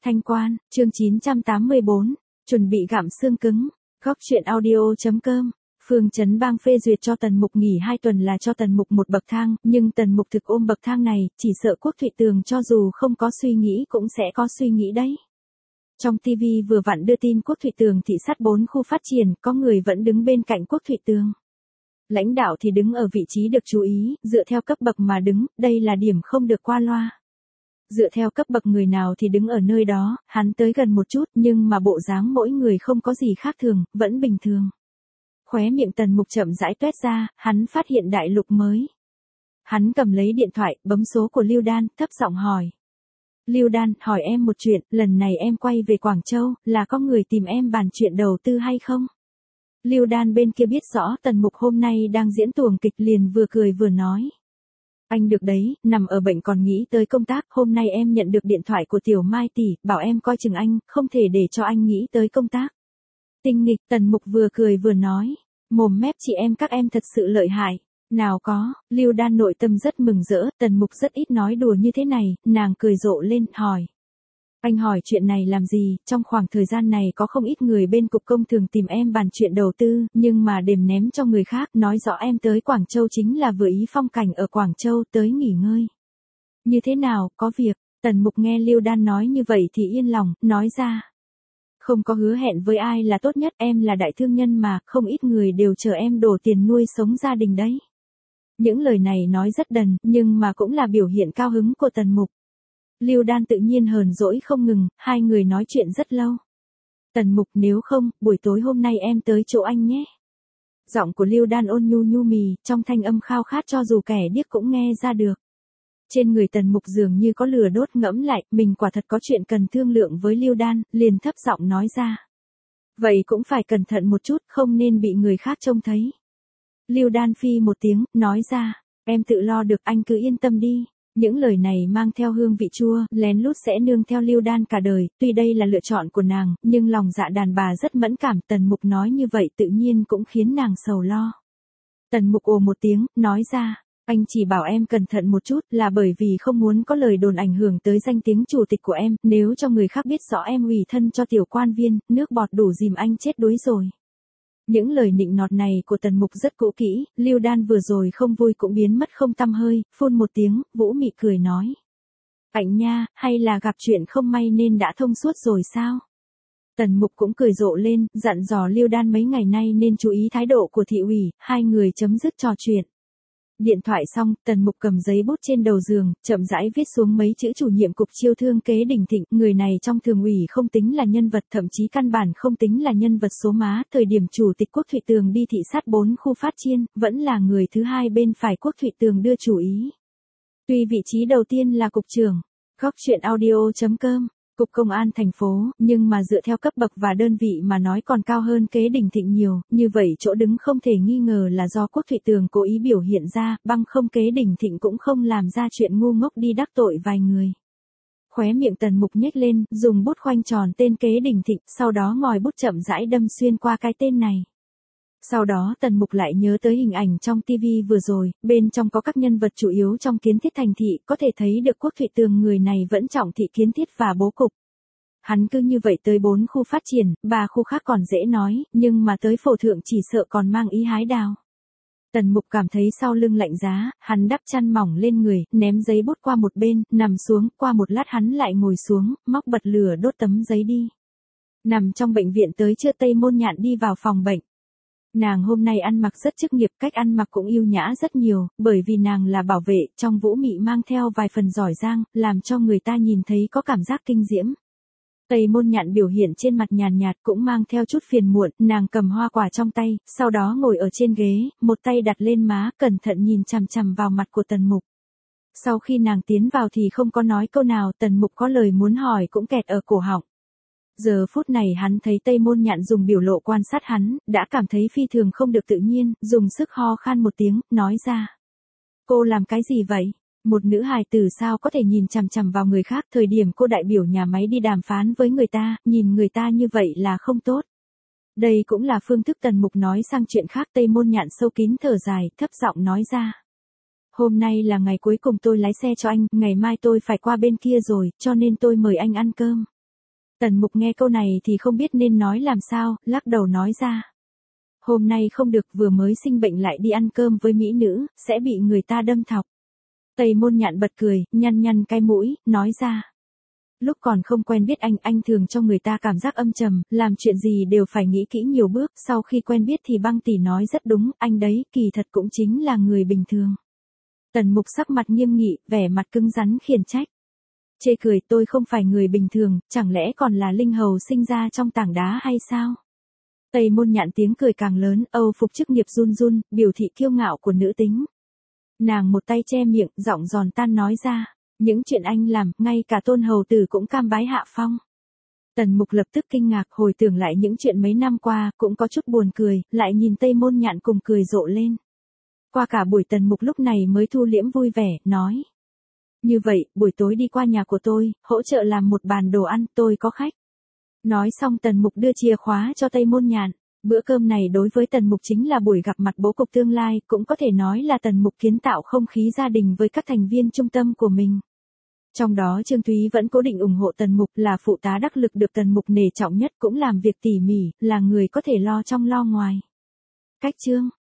Thanh Quan, chương 984, chuẩn bị gặm xương cứng. Góc truyện audio.com. Phương Chấn Bang phê duyệt cho Tần Mục nghỉ 2 tuần là cho Tần Mục một bậc thang, nhưng Tần Mục thực ôm bậc thang này, chỉ sợ Quốc Thụy Tường cho dù không có suy nghĩ cũng sẽ có suy nghĩ đấy. Trong TV vừa vặn đưa tin Quốc Thụy Tường thị sát 4 khu phát triển, có người vẫn đứng bên cạnh Quốc Thụy Tường. Lãnh đạo thì đứng ở vị trí được chú ý, dựa theo cấp bậc mà đứng, đây là điểm không được qua loa. Dựa theo cấp bậc người nào thì đứng ở nơi đó, hắn tới gần một chút nhưng mà bộ dáng mỗi người không có gì khác thường, vẫn bình thường. Khóe miệng Tần Mục chậm rãi toét ra, hắn phát hiện đại lục mới. Hắn cầm lấy điện thoại, bấm số của Lưu Đan, thấp giọng hỏi. Lưu Đan, hỏi em một chuyện, lần này em quay về Quảng Châu, là có người tìm em bàn chuyện đầu tư hay không? Lưu Đan bên kia biết rõ Tần Mục hôm nay đang diễn tuồng kịch liền vừa cười vừa nói. Anh được đấy, nằm ở bệnh còn nghĩ tới công tác, hôm nay em nhận được điện thoại của Tiểu Mai tỷ, bảo em coi chừng anh, không thể để cho anh nghĩ tới công tác. Tinh nghịch, Tần Mục vừa cười vừa nói, mồm mép chị em các em thật sự lợi hại. Nào có, Lưu Đan nội tâm rất mừng rỡ, Tần Mục rất ít nói đùa như thế này, nàng cười rộ lên, hỏi. Anh hỏi chuyện này làm gì, trong khoảng thời gian này có không ít người bên cục công thường tìm em bàn chuyện đầu tư, nhưng mà đềm ném cho người khác, nói rõ em tới Quảng Châu chính là vừa ý phong cảnh ở Quảng Châu tới nghỉ ngơi. Như thế nào, có việc, Tần Mục nghe Lưu Đan nói như vậy thì yên lòng, nói ra. Không có hứa hẹn với ai là tốt nhất, em là đại thương nhân mà, không ít người đều chờ em đổ tiền nuôi sống gia đình đấy. Những lời này nói rất đần, nhưng mà cũng là biểu hiện cao hứng của Tần Mục. Lưu Đan tự nhiên hờn dỗi không ngừng, hai người nói chuyện rất lâu. Tần Mục, nếu không, buổi tối hôm nay em tới chỗ anh nhé. Giọng của Lưu Đan ôn nhu nhu mì, trong thanh âm khao khát cho dù kẻ điếc cũng nghe ra được. Trên người Tần Mục dường như có lửa đốt, ngẫm lại, mình quả thật có chuyện cần thương lượng với Lưu Đan, liền thấp giọng nói ra. Vậy cũng phải cẩn thận một chút, không nên bị người khác trông thấy. Lưu Đan phi một tiếng, nói ra, em tự lo được, anh cứ yên tâm đi. Những lời này mang theo hương vị chua, lén lút sẽ nương theo Lưu Đan cả đời, tuy đây là lựa chọn của nàng, nhưng lòng dạ đàn bà rất mẫn cảm, Tần Mục nói như vậy tự nhiên cũng khiến nàng sầu lo. Tần Mục ồ một tiếng, nói ra, anh chỉ bảo em cẩn thận một chút là bởi vì không muốn có lời đồn ảnh hưởng tới danh tiếng chủ tịch của em, nếu cho người khác biết rõ em ủy thân cho tiểu quan viên, nước bọt đủ dìm anh chết đuối rồi. Những lời nịnh nọt này của Tần Mục rất cũ kỹ, Lưu Đan vừa rồi không vui cũng biến mất không tăm hơi, phun một tiếng, vũ mị cười nói. Ảnh nha, hay là gặp chuyện không may nên đã thông suốt rồi sao? Tần Mục cũng cười rộ lên, dặn dò Lưu Đan mấy ngày nay nên chú ý thái độ của thị ủy, hai người chấm dứt trò chuyện. Điện thoại xong, Tần Mục cầm giấy bút trên đầu giường, chậm rãi viết xuống mấy chữ chủ nhiệm cục chiêu thương kế Đình Thịnh, người này trong thường ủy không tính là nhân vật, thậm chí căn bản không tính là nhân vật số má, thời điểm chủ tịch Quốc Thụy Tường đi thị sát 4 khu phát triển, vẫn là người thứ hai bên phải Quốc Thụy Tường đưa chủ ý. Tuy vị trí đầu tiên là cục trưởng, góc truyện audio.com, Cục Công an thành phố, nhưng mà dựa theo cấp bậc và đơn vị mà nói còn cao hơn kế Đình Thịnh nhiều, như vậy chỗ đứng không thể nghi ngờ là do Quốc Thụy Tường cố ý biểu hiện ra, bằng không kế Đình Thịnh cũng không làm ra chuyện ngu ngốc đi đắc tội vài người. Khóe miệng Tần Mục nhếch lên, dùng bút khoanh tròn tên kế Đình Thịnh, sau đó ngòi bút chậm rãi đâm xuyên qua cái tên này. Sau đó Tần Mục lại nhớ tới hình ảnh trong TV vừa rồi, bên trong có các nhân vật chủ yếu trong kiến thiết thành thị, có thể thấy được Quốc Thụy Tường người này vẫn trọng thị kiến thiết và bố cục. Hắn cứ như vậy tới 4 khu phát triển, 3 khu khác còn dễ nói, nhưng mà tới phổ thượng chỉ sợ còn mang ý hái đào. Tần Mục cảm thấy sau lưng lạnh giá, hắn đắp chăn mỏng lên người, ném giấy bút qua một bên, nằm xuống, qua một lát hắn lại ngồi xuống, móc bật lửa đốt tấm giấy đi. Nằm trong bệnh viện tới trưa Tây Môn Nhạn đi vào phòng bệnh. Nàng hôm nay ăn mặc rất chức nghiệp, cách ăn mặc cũng yêu nhã rất nhiều, bởi vì nàng là bảo vệ, trong vũ mị mang theo vài phần giỏi giang, làm cho người ta nhìn thấy có cảm giác kinh diễm. Tây Môn Nhạn biểu hiện trên mặt nhàn nhạt cũng mang theo chút phiền muộn, nàng cầm hoa quả trong tay, sau đó ngồi ở trên ghế, một tay đặt lên má, cẩn thận nhìn chằm chằm vào mặt của Tần Mục. Sau khi nàng tiến vào thì không có nói câu nào, Tần Mục có lời muốn hỏi cũng kẹt ở cổ họng. Giờ phút này hắn thấy Tây Môn Nhạn dùng biểu lộ quan sát hắn, đã cảm thấy phi thường không được tự nhiên, dùng sức ho khan một tiếng, nói ra. Cô làm cái gì vậy? Một nữ hài tử sao có thể nhìn chằm chằm vào người khác, thời điểm cô đại biểu nhà máy đi đàm phán với người ta, nhìn người ta như vậy là không tốt. Đây cũng là phương thức Tần Mục nói sang chuyện khác. Tây Môn Nhạn sâu kín thở dài, thấp giọng nói ra. Hôm nay là ngày cuối cùng tôi lái xe cho anh, ngày mai tôi phải qua bên kia rồi, cho nên tôi mời anh ăn cơm. Tần Mục nghe câu này thì không biết nên nói làm sao, lắc đầu nói ra. Hôm nay không được, vừa mới sinh bệnh lại đi ăn cơm với mỹ nữ, sẽ bị người ta đâm thọc. Tây Môn Nhạn bật cười, nhăn nhăn cái mũi, nói ra. Lúc còn không quen biết anh thường cho người ta cảm giác âm trầm, làm chuyện gì đều phải nghĩ kỹ nhiều bước, sau khi quen biết thì Băng tỷ nói rất đúng, anh đấy, kỳ thật cũng chính là người bình thường. Tần Mục sắc mặt nghiêm nghị, vẻ mặt cứng rắn khiển trách. Chê cười, tôi không phải người bình thường, chẳng lẽ còn là linh hầu sinh ra trong tảng đá hay sao? Tây Môn Nhạn tiếng cười càng lớn, Âu phục chức nghiệp run run, biểu thị kiêu ngạo của nữ tính. Nàng một tay che miệng, giọng giòn tan nói ra. Những chuyện anh làm, ngay cả Tôn hầu tử cũng cam bái hạ phong. Tần Mục lập tức kinh ngạc, hồi tưởng lại những chuyện mấy năm qua, cũng có chút buồn cười, lại nhìn Tây Môn Nhạn cùng cười rộ lên. Qua cả buổi Tần Mục lúc này mới thu liễm vui vẻ, nói. Như vậy, buổi tối đi qua nhà của tôi, hỗ trợ làm một bàn đồ ăn, tôi có khách. Nói xong Tần Mục đưa chìa khóa cho Tây Môn Nhạn. Bữa cơm này đối với Tần Mục chính là buổi gặp mặt bố cục tương lai, cũng có thể nói là Tần Mục kiến tạo không khí gia đình với các thành viên trung tâm của mình. Trong đó Trương Thúy vẫn cố định ủng hộ Tần Mục, là phụ tá đắc lực được Tần Mục nể trọng nhất, cũng làm việc tỉ mỉ, là người có thể lo trong lo ngoài. Cách chương